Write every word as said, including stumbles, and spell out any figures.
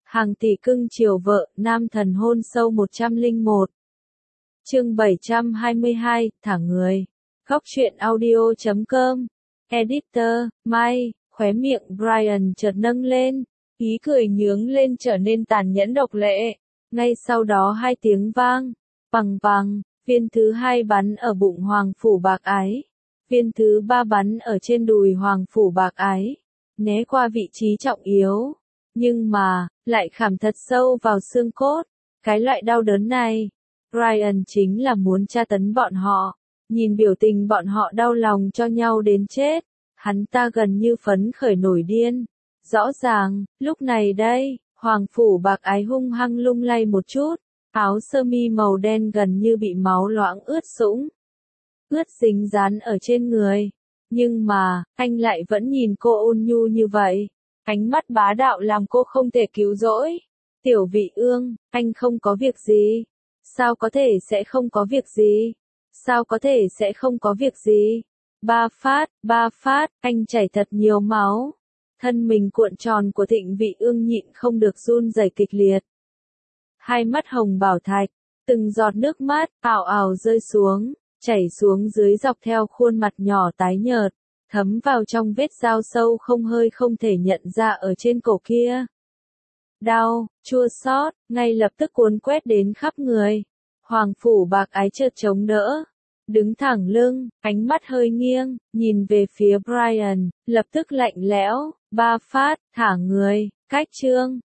Hàng tỷ cưng chiều vợ, nam thần hôn sâu một trăm lẻ một. Chương bảy trăm hai mươi hai, thả người. Góc truyện audio chấm com. Editor, Mai, khóe miệng Brian chợt nâng lên, ý cười nhướng lên trở nên tàn nhẫn độc lệ. Ngay sau đó hai tiếng vang, bằng bằng, viên thứ hai bắn ở bụng Hoàng Phủ Bạc Ái. Viên thứ ba bắn ở trên đùi Hoàng Phủ Bạc Ái, né qua vị trí trọng yếu. Nhưng mà, lại khảm thật sâu vào xương cốt. Cái loại đau đớn này, Brian chính là muốn tra tấn bọn họ. Nhìn biểu tình bọn họ đau lòng cho nhau đến chết, hắn ta gần như phấn khởi nổi điên. Rõ ràng, lúc này đây, Hoàng Phủ Bạc Ái hung hăng lung lay một chút, áo sơ mi màu đen gần như bị máu loãng ướt sũng. Ướt dính dán ở trên người. Nhưng mà, anh lại vẫn nhìn cô ôn nhu như vậy. Ánh mắt bá đạo làm cô không thể cứu rỗi. Tiểu Vị Ương, anh không có việc gì. Sao có thể sẽ không có việc gì? Sao có thể sẽ không có việc gì? Ba phát, ba phát, anh chảy thật nhiều máu. Thân mình cuộn tròn của Thịnh Vị Ương nhịn không được run rẩy kịch liệt. Hai mắt hồng bảo thạch, từng giọt nước mắt, ào ào rơi xuống, chảy xuống dưới dọc theo khuôn mặt nhỏ tái nhợt, thấm vào trong vết dao sâu không hơi không thể nhận ra ở trên cổ kia. Đau, chua xót, ngay lập tức cuốn quét đến khắp người. Hoàng Phủ Bạc Ái chợt chống đỡ, đứng thẳng lưng, ánh mắt hơi nghiêng, nhìn về phía Brian, lập tức lạnh lẽo, ba phát, thả người, cách chương.